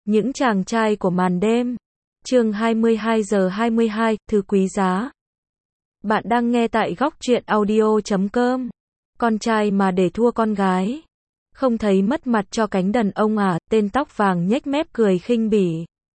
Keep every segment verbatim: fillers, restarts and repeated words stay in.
Những chàng trai của màn đêm. Chương hai mươi hai giờ hai mươi hai, thư quý giá. Bạn đang nghe tại góc truyện audio chấm com. Con trai mà để thua con gái. Không thấy mất mặt cho cánh đàn ông à, tên tóc vàng nhếch mép cười khinh bỉ.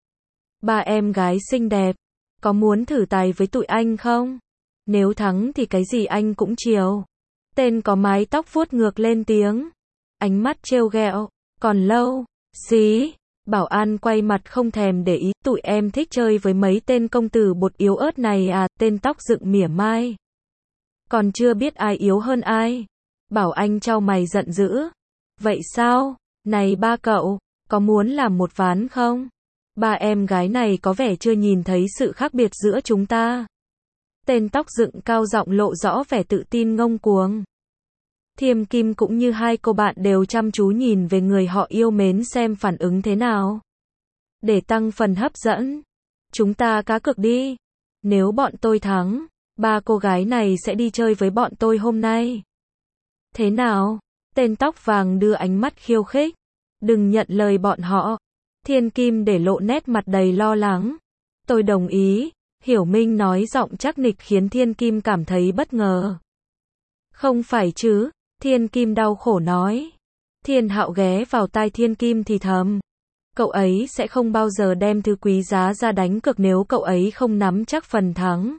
Ba em gái xinh đẹp. Có muốn thử tài với tụi anh không? Nếu thắng thì cái gì anh cũng chiều. Tên có mái tóc vuốt ngược lên tiếng. Ánh mắt trêu ghẹo. Còn lâu. Xí. Bảo an quay mặt không thèm để ý, tụi em thích chơi với mấy tên công tử bột yếu ớt này à, tên tóc dựng mỉa mai. Còn chưa biết ai yếu hơn ai. Bảo anh chau mày giận dữ. Vậy sao? Này ba cậu, có muốn làm một ván không? Ba em gái này có vẻ chưa nhìn thấy sự khác biệt giữa chúng ta. Tên tóc dựng cao giọng lộ rõ vẻ tự tin ngông cuồng. Thiêm Kim cũng như hai cô bạn đều chăm chú nhìn về người họ yêu mến xem phản ứng thế nào. Để tăng phần hấp dẫn, chúng ta cá cược đi. Nếu bọn tôi thắng, ba cô gái này sẽ đi chơi với bọn tôi hôm nay. Thế nào? Tên tóc vàng đưa ánh mắt khiêu khích. Đừng nhận lời bọn họ. Thiên Kim để lộ nét mặt đầy lo lắng. Tôi đồng ý. Hiểu Minh nói giọng chắc nịch khiến Thiên Kim cảm thấy bất ngờ. Không phải chứ? Thiên Kim đau khổ nói. Thiên Hạo ghé vào tai Thiên Kim thì thầm. Cậu ấy sẽ không bao giờ đem thư quý giá ra đánh cược nếu cậu ấy không nắm chắc phần thắng.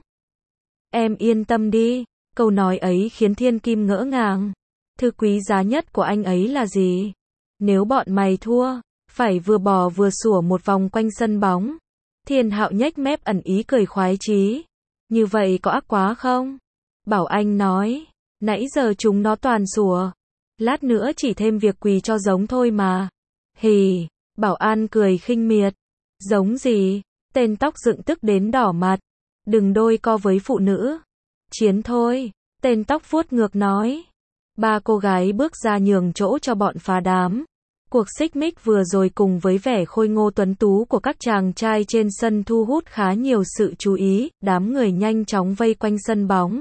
Em yên tâm đi. Câu nói ấy khiến Thiên Kim ngỡ ngàng. Thư quý giá nhất của anh ấy là gì? Nếu bọn mày thua, phải vừa bò vừa sủa một vòng quanh sân bóng. Thiên Hạo nhếch mép ẩn ý cười khoái chí. Như vậy có ác quá không? Bảo Anh nói. Nãy giờ chúng nó toàn sủa. Lát nữa chỉ thêm việc quỳ cho giống thôi mà. Hì. Bảo An cười khinh miệt. Giống gì? Tên tóc dựng tức đến đỏ mặt. Đừng đôi co với phụ nữ. Chiến thôi. Tên tóc vuốt ngược nói. Ba cô gái bước ra nhường chỗ cho bọn phá đám. Cuộc xích mích vừa rồi cùng với vẻ khôi ngô tuấn tú của các chàng trai trên sân thu hút khá nhiều sự chú ý, đám người nhanh chóng vây quanh sân bóng.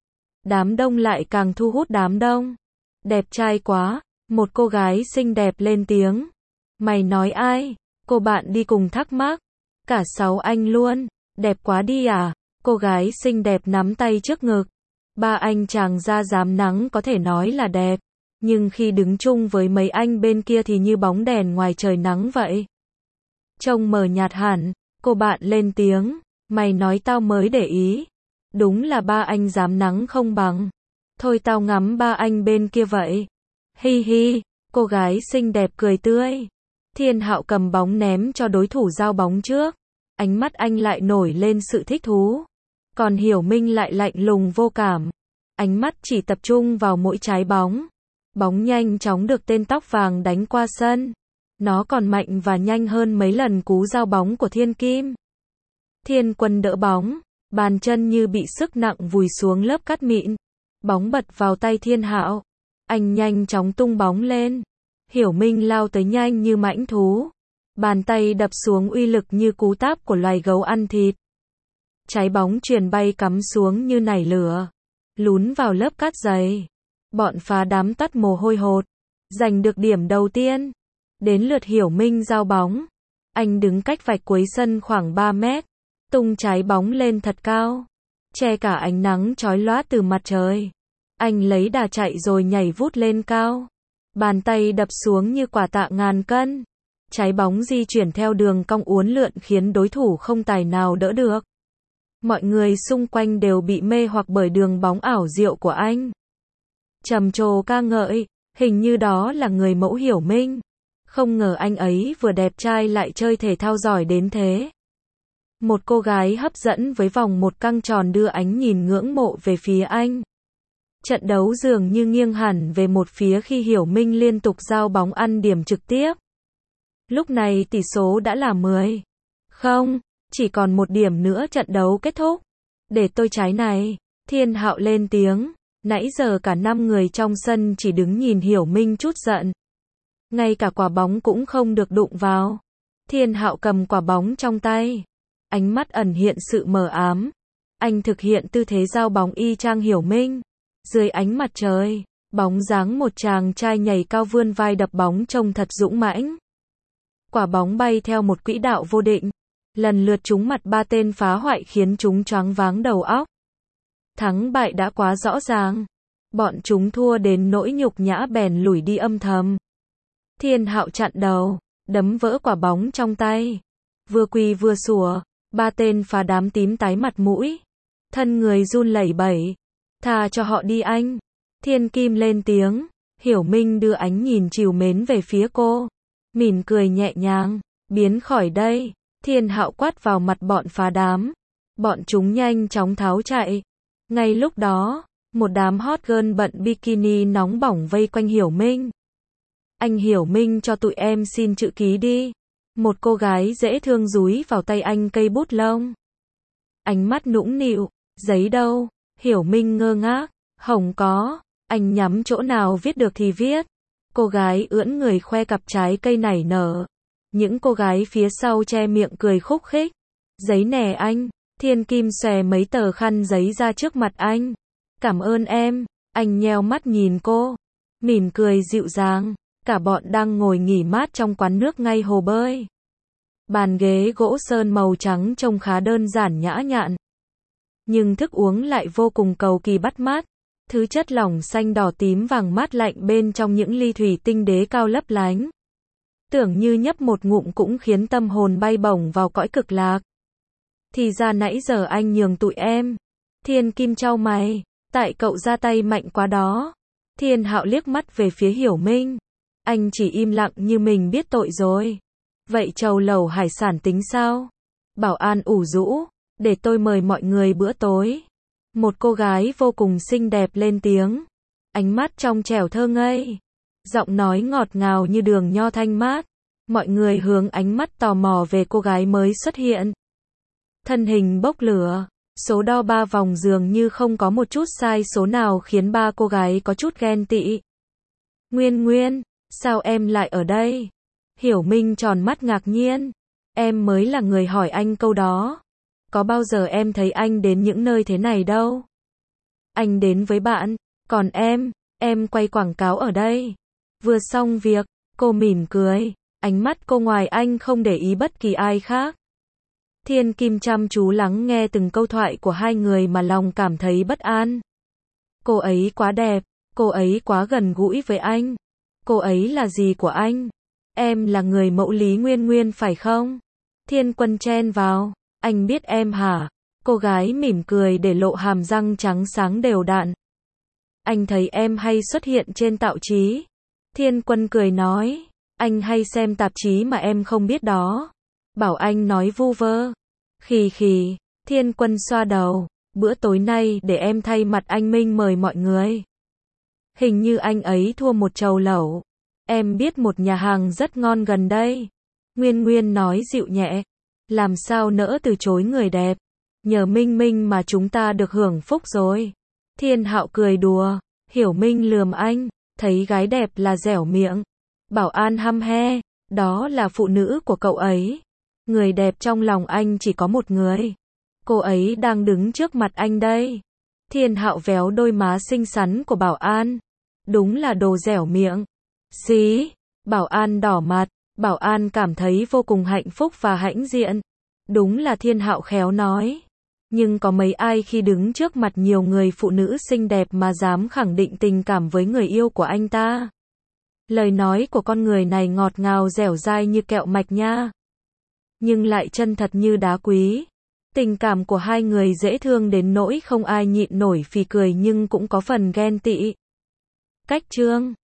Đám đông lại càng thu hút đám đông. Đẹp trai quá, một cô gái xinh đẹp lên tiếng. Mày nói ai? Cô bạn đi cùng thắc mắc. Cả sáu anh luôn, đẹp quá đi à? Cô gái xinh đẹp nắm tay trước ngực. Ba anh chàng da dám nắng có thể nói là đẹp. Nhưng khi đứng chung với mấy anh bên kia thì như bóng đèn ngoài trời nắng vậy. Trông mờ nhạt hẳn, cô bạn lên tiếng. Mày nói tao mới để ý. Đúng là ba anh dám nắng không bằng. Thôi tao ngắm ba anh bên kia vậy. Hi hi, cô gái xinh đẹp cười tươi. Thiên Hạo cầm bóng ném cho đối thủ giao bóng trước. Ánh mắt anh lại nổi lên sự thích thú. Còn Hiểu Minh lại lạnh lùng vô cảm. Ánh mắt chỉ tập trung vào mỗi trái bóng. Bóng nhanh chóng được tên tóc vàng đánh qua sân. Nó còn mạnh và nhanh hơn mấy lần cú giao bóng của Thiên Kim. Thiên Quân đỡ bóng. Bàn chân như bị sức nặng vùi xuống lớp cát mịn. Bóng bật vào tay Thiên Hạo. Anh nhanh chóng tung bóng lên. Hiểu Minh lao tới nhanh như mãnh thú. Bàn tay đập xuống uy lực như cú táp của loài gấu ăn thịt. Trái bóng chuyền bay cắm xuống như nảy lửa. Lún vào lớp cát dày. Bọn phá đám tắt mồ hôi hột. Giành được điểm đầu tiên. Đến lượt Hiểu Minh giao bóng. Anh đứng cách vạch cuối sân khoảng ba mét. Tung trái bóng lên thật cao. Che cả ánh nắng chói lóa từ mặt trời. Anh lấy đà chạy rồi nhảy vút lên cao. Bàn tay đập xuống như quả tạ ngàn cân. Trái bóng di chuyển theo đường cong uốn lượn khiến đối thủ không tài nào đỡ được. Mọi người xung quanh đều bị mê hoặc bởi đường bóng ảo diệu của anh. Trầm trồ ca ngợi, hình như đó là người mẫu Hiểu Minh. Không ngờ anh ấy vừa đẹp trai lại chơi thể thao giỏi đến thế. Một cô gái hấp dẫn với vòng một căng tròn đưa ánh nhìn ngưỡng mộ về phía anh. Trận đấu dường như nghiêng hẳn về một phía khi Hiểu Minh liên tục giao bóng ăn điểm trực tiếp. Lúc này tỷ số đã là mười. Không, chỉ còn một điểm nữa trận đấu kết thúc. Để tôi trái này. Thiên Hạo lên tiếng. Nãy giờ cả năm người trong sân chỉ đứng nhìn Hiểu Minh chút giận. Ngay cả quả bóng cũng không được đụng vào. Thiên Hạo cầm quả bóng trong tay. Ánh mắt ẩn hiện sự mờ ám. Anh thực hiện tư thế giao bóng y chang Hiểu Minh. Dưới ánh mặt trời, bóng dáng một chàng trai nhảy cao vươn vai đập bóng trông thật dũng mãnh. Quả bóng bay theo một quỹ đạo vô định, lần lượt trúng mặt ba tên phá hoại khiến chúng choáng váng đầu óc. Thắng bại đã quá rõ ràng. Bọn chúng thua đến nỗi nhục nhã bèn lủi đi âm thầm. Thiên Hạo chặn đầu, đấm vỡ quả bóng trong tay. Vừa quỳ vừa sủa, ba tên phá đám tím tái mặt mũi. Thân người run lẩy bẩy. Tha cho họ đi anh. Thiên Kim lên tiếng. Hiểu Minh đưa ánh nhìn trìu mến về phía cô. Mỉm cười nhẹ nhàng. Biến khỏi đây. Thiên Hạo quát vào mặt bọn phá đám. Bọn chúng nhanh chóng tháo chạy. Ngay lúc đó, một đám hot girl bận bikini nóng bỏng vây quanh Hiểu Minh. Anh Hiểu Minh cho tụi em xin chữ ký đi. Một cô gái dễ thương dúi vào tay anh cây bút lông. Ánh mắt nũng nịu. Giấy đâu? Hiểu Minh ngơ ngác. Hổng có. Anh nhắm chỗ nào viết được thì viết. Cô gái ưỡn người khoe cặp trái cây nảy nở. Những cô gái phía sau che miệng cười khúc khích. Giấy nè anh. Thiên Kim xòe mấy tờ khăn giấy ra trước mặt anh. Cảm ơn em. Anh nheo mắt nhìn cô. Mỉm cười dịu dàng. Cả bọn đang ngồi nghỉ mát trong quán nước ngay hồ bơi. Bàn ghế gỗ sơn màu trắng trông khá đơn giản nhã nhặn. Nhưng thức uống lại vô cùng cầu kỳ bắt mắt. Thứ chất lỏng xanh đỏ tím vàng mát lạnh bên trong những ly thủy tinh đế cao lấp lánh. Tưởng như nhấp một ngụm cũng khiến tâm hồn bay bổng vào cõi cực lạc. Thì ra nãy giờ anh nhường tụi em. Thiên Kim chau mày. Tại cậu ra tay mạnh quá đó. Thiên Hạo liếc mắt về phía Hiểu Minh. Anh chỉ im lặng như mình biết tội rồi. Vậy trầu lẩu hải sản tính sao? Bảo an ủ rũ. Để tôi mời mọi người bữa tối. Một cô gái vô cùng xinh đẹp lên tiếng. Ánh mắt trong trẻo thơ ngây. Giọng nói ngọt ngào như đường nho thanh mát. Mọi người hướng ánh mắt tò mò về cô gái mới xuất hiện. Thân hình bốc lửa. Số đo ba vòng dường như không có một chút sai số nào khiến ba cô gái có chút ghen tị. Nguyên Nguyên, sao em lại ở đây? Hiểu Minh tròn mắt ngạc nhiên. Em mới là người hỏi anh câu đó. Có bao giờ em thấy anh đến những nơi thế này đâu. Anh đến với bạn, còn em, em quay quảng cáo ở đây. Vừa xong việc, cô mỉm cười, ánh mắt cô ngoài anh không để ý bất kỳ ai khác. Thiên Kim chăm chú lắng nghe từng câu thoại của hai người mà lòng cảm thấy bất an. Cô ấy quá đẹp, cô ấy quá gần gũi với anh. Cô ấy là gì của anh? Em là người mẫu Lý Nguyên Nguyên phải không? Thiên Quân chen vào. Anh biết em hả? Cô gái mỉm cười để lộ hàm răng trắng sáng đều đặn. Anh thấy em hay xuất hiện trên tạp chí. Thiên Quân cười nói. Anh hay xem tạp chí mà em không biết đó. Bảo anh nói vu vơ. Khì khì. Thiên Quân xoa đầu. Bữa tối nay để em thay mặt anh Minh mời mọi người. Hình như anh ấy thua một chầu lẩu. Em biết một nhà hàng rất ngon gần đây. Nguyên Nguyên nói dịu nhẹ. Làm sao nỡ từ chối người đẹp. Nhờ Minh Minh mà chúng ta được hưởng phúc rồi. Thiên Hạo cười đùa. Hiểu Minh lườm anh. Thấy gái đẹp là dẻo miệng. Bảo an hăm he. Đó là phụ nữ của cậu ấy. Người đẹp trong lòng anh chỉ có một người. Cô ấy đang đứng trước mặt anh đây. Thiên Hạo véo đôi má xinh xắn của Bảo an. Đúng là đồ dẻo miệng. Xí. Bảo an đỏ mặt. Bảo an cảm thấy vô cùng hạnh phúc và hãnh diện. Đúng là Thiên Hạo khéo nói. Nhưng có mấy ai khi đứng trước mặt nhiều người phụ nữ xinh đẹp mà dám khẳng định tình cảm với người yêu của anh ta. Lời nói của con người này ngọt ngào dẻo dai như kẹo mạch nha. Nhưng lại chân thật như đá quý. Tình cảm của hai người dễ thương đến nỗi không ai nhịn nổi phì cười nhưng cũng có phần ghen tị. Cách chương